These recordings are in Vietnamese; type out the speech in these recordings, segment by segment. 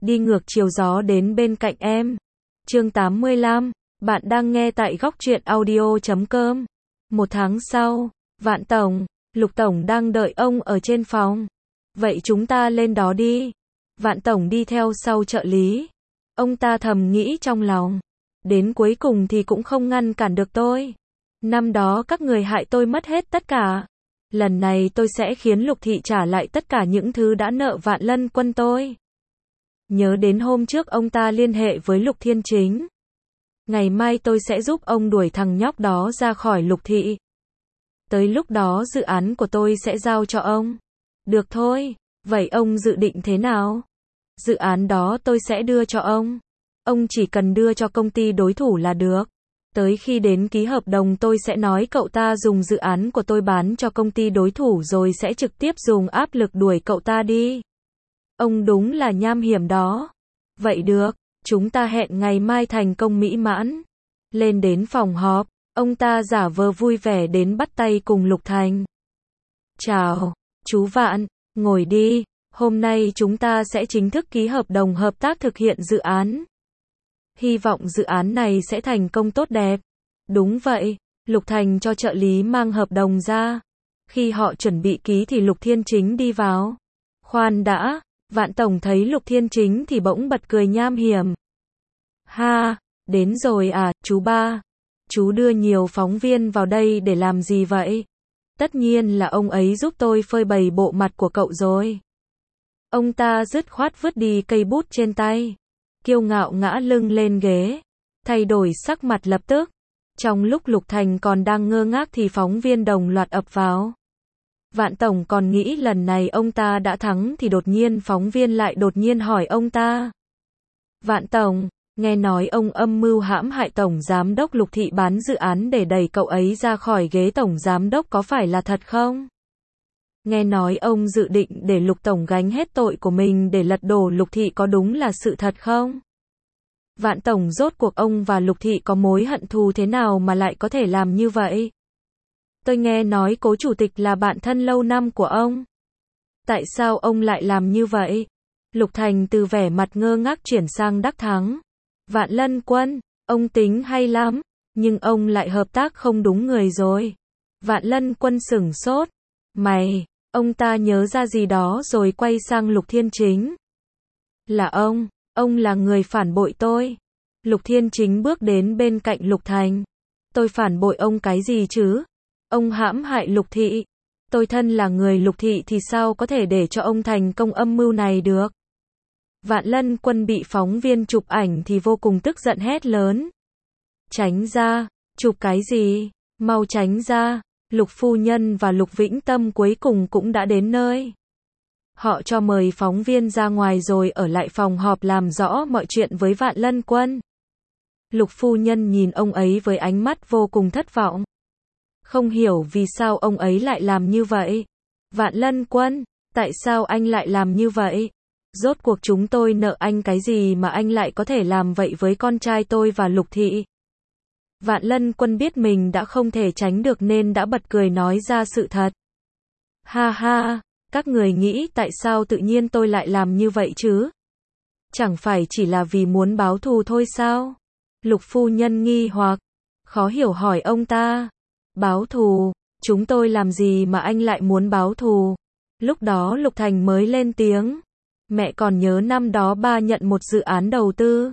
đi ngược chiều gió đến bên cạnh em. Chương 85, bạn đang nghe tại góc truyện audio.com. Một tháng sau, Vạn Tổng, Lục Tổng đang đợi ông ở trên phòng. Vậy chúng ta lên đó đi. Vạn Tổng đi theo sau trợ lý. Ông ta thầm nghĩ trong lòng. Đến cuối cùng thì cũng không ngăn cản được tôi. Năm đó các người hại tôi mất hết tất cả. Lần này tôi sẽ khiến Lục Thị trả lại tất cả những thứ đã nợ Vạn Lân Quân tôi. Nhớ đến hôm trước ông ta liên hệ với Lục Thiên Chính. Ngày mai tôi sẽ giúp ông đuổi thằng nhóc đó ra khỏi Lục Thị. Tới lúc đó dự án của tôi sẽ giao cho ông. Được thôi, vậy ông dự định thế nào? Dự án đó tôi sẽ đưa cho ông. Ông chỉ cần đưa cho công ty đối thủ là được. Tới khi đến ký hợp đồng tôi sẽ nói cậu ta dùng dự án của tôi bán cho công ty đối thủ rồi sẽ trực tiếp dùng áp lực đuổi cậu ta đi. Ông đúng là nham hiểm đó. Vậy được, chúng ta hẹn ngày mai thành công mỹ mãn. Lên đến phòng họp, ông ta giả vờ vui vẻ đến bắt tay cùng Lục Thành. Chào, chú Vạn, ngồi đi, hôm nay chúng ta sẽ chính thức ký hợp đồng hợp tác thực hiện dự án. Hy vọng dự án này sẽ thành công tốt đẹp. Đúng vậy, Lục Thành cho trợ lý mang hợp đồng ra. Khi họ chuẩn bị ký thì Lục Thiên Chính đi vào. Khoan đã, Vạn Tổng thấy Lục Thiên Chính thì bỗng bật cười nham hiểm. Ha, đến rồi à, chú ba. Chú đưa nhiều phóng viên vào đây để làm gì vậy? Tất nhiên là ông ấy giúp tôi phơi bày bộ mặt của cậu rồi. Ông ta dứt khoát vứt đi cây bút trên tay. Kiêu ngạo ngã lưng lên ghế. Thay đổi sắc mặt lập tức. Trong lúc Lục Thành còn đang ngơ ngác thì phóng viên đồng loạt ập vào. Vạn Tổng còn nghĩ lần này ông ta đã thắng thì đột nhiên phóng viên lại đột nhiên hỏi ông ta. Vạn Tổng, nghe nói ông âm mưu hãm hại Tổng Giám đốc Lục Thị bán dự án để đẩy cậu ấy ra khỏi ghế Tổng Giám đốc có phải là thật không? Nghe nói ông dự định để Lục Tổng gánh hết tội của mình để lật đổ Lục Thị có đúng là sự thật không? Vạn Tổng rốt cuộc ông và Lục Thị có mối hận thù thế nào mà lại có thể làm như vậy? Tôi nghe nói Cố Chủ tịch là bạn thân lâu năm của ông. Tại sao ông lại làm như vậy? Lục Thành từ vẻ mặt ngơ ngác chuyển sang đắc thắng. Vạn Lân Quân, ông tính hay lắm, nhưng ông lại hợp tác không đúng người rồi. Vạn Lân Quân sửng sốt. Mày, ông ta nhớ ra gì đó rồi quay sang Lục Thiên Chính. Là ông là người phản bội tôi. Lục Thiên Chính bước đến bên cạnh Lục Thành. Tôi phản bội ông cái gì chứ? Ông hãm hại Lục Thị. Tôi thân là người Lục Thị thì sao có thể để cho ông thành công âm mưu này được? Vạn Lân Quân bị phóng viên chụp ảnh thì vô cùng tức giận hét lớn. Tránh ra, chụp cái gì? Mau tránh ra. Lục phu nhân và Lục Vĩnh Tâm cuối cùng cũng đã đến nơi. Họ cho mời phóng viên ra ngoài rồi ở lại phòng họp làm rõ mọi chuyện với Vạn Lân Quân. Lục phu nhân nhìn ông ấy với ánh mắt vô cùng thất vọng. Không hiểu vì sao ông ấy lại làm như vậy. Vạn Lân Quân, tại sao anh lại làm như vậy? Rốt cuộc chúng tôi nợ anh cái gì mà anh lại có thể làm vậy với con trai tôi và Lục Thị? Vạn Lân Quân biết mình đã không thể tránh được nên đã bật cười nói ra sự thật. Ha ha, các người nghĩ tại sao tự nhiên tôi lại làm như vậy chứ? Chẳng phải chỉ là vì muốn báo thù thôi sao? Lục phu nhân nghi hoặc, khó hiểu hỏi ông ta. Báo thù, chúng tôi làm gì mà anh lại muốn báo thù? Lúc đó Lục Thành mới lên tiếng. Mẹ còn nhớ năm đó ba nhận một dự án đầu tư.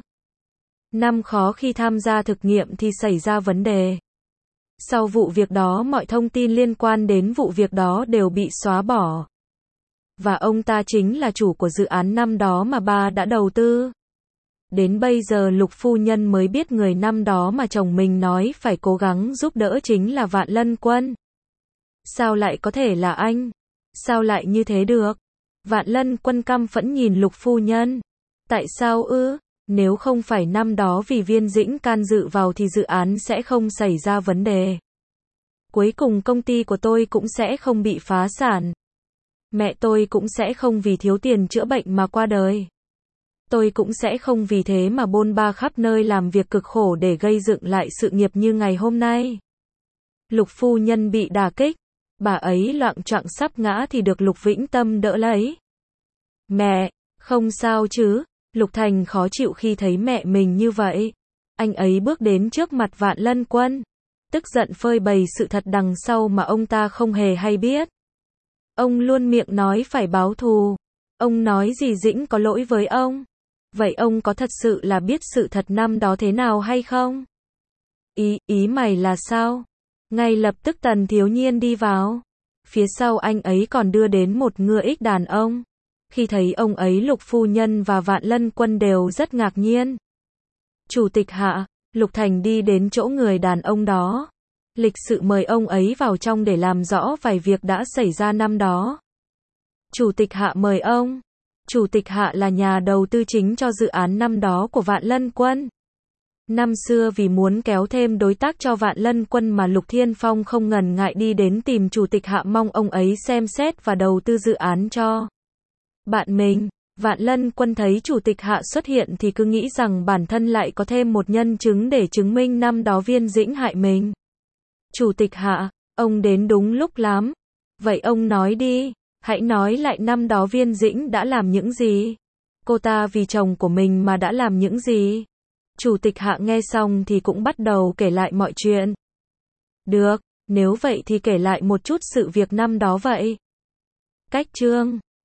Năm khó khi tham gia thực nghiệm thì xảy ra vấn đề. Sau vụ việc đó mọi thông tin liên quan đến vụ việc đó đều bị xóa bỏ. Và ông ta chính là chủ của dự án năm đó mà ba đã đầu tư. Đến bây giờ Lục phu nhân mới biết người năm đó mà chồng mình nói phải cố gắng giúp đỡ chính là Vạn Lân Quân. Sao lại có thể là anh? Sao lại như thế được? Vạn Lân Quân căm phẫn nhìn Lục phu nhân. Tại sao ư? Nếu không phải năm đó vì Viên Dĩnh can dự vào thì dự án sẽ không xảy ra vấn đề. Cuối cùng công ty của tôi cũng sẽ không bị phá sản. Mẹ tôi cũng sẽ không vì thiếu tiền chữa bệnh mà qua đời. Tôi cũng sẽ không vì thế mà bôn ba khắp nơi làm việc cực khổ để gây dựng lại sự nghiệp như ngày hôm nay. Lục phu nhân bị đả kích. Bà ấy loạng choạng sắp ngã thì được Lục Vĩnh Tâm đỡ lấy. Mẹ, không sao chứ? Lục Thành khó chịu khi thấy mẹ mình như vậy. Anh ấy bước đến trước mặt Vạn Lân Quân, tức giận phơi bày sự thật đằng sau mà ông ta không hề hay biết. Ông luôn miệng nói phải báo thù. Ông nói dì Dĩnh có lỗi với ông. Vậy ông có thật sự là biết sự thật năm đó thế nào hay không? Ý mày là sao? Ngay lập tức Tần Thiếu Nhiên đi vào. Phía sau anh ấy còn đưa đến một ngựa ích đàn ông. Khi thấy ông ấy, Lục phu nhân và Vạn Lân Quân đều rất ngạc nhiên. Chủ tịch hạ, Lục Thành đi đến chỗ người đàn ông đó. Lịch sự mời ông ấy vào trong để làm rõ vài việc đã xảy ra năm đó. Chủ tịch hạ mời ông. Chủ tịch hạ là nhà đầu tư chính cho dự án năm đó của Vạn Lân Quân. Năm xưa vì muốn kéo thêm đối tác cho Vạn Lân Quân mà Lục Thiên Phong không ngần ngại đi đến tìm chủ tịch hạ mong ông ấy xem xét và đầu tư dự án cho bạn mình. Vạn Lân Quân thấy chủ tịch hạ xuất hiện thì cứ nghĩ rằng bản thân lại có thêm một nhân chứng để chứng minh năm đó Viên Dĩnh hại mình. Chủ tịch hạ, ông đến đúng lúc lắm. Vậy ông nói đi, hãy nói lại năm đó Viên Dĩnh đã làm những gì? Cô ta vì chồng của mình mà đã làm những gì? Chủ tịch hạ nghe xong thì cũng bắt đầu kể lại mọi chuyện. Được, nếu vậy thì kể lại một chút sự việc năm đó vậy. Cách chương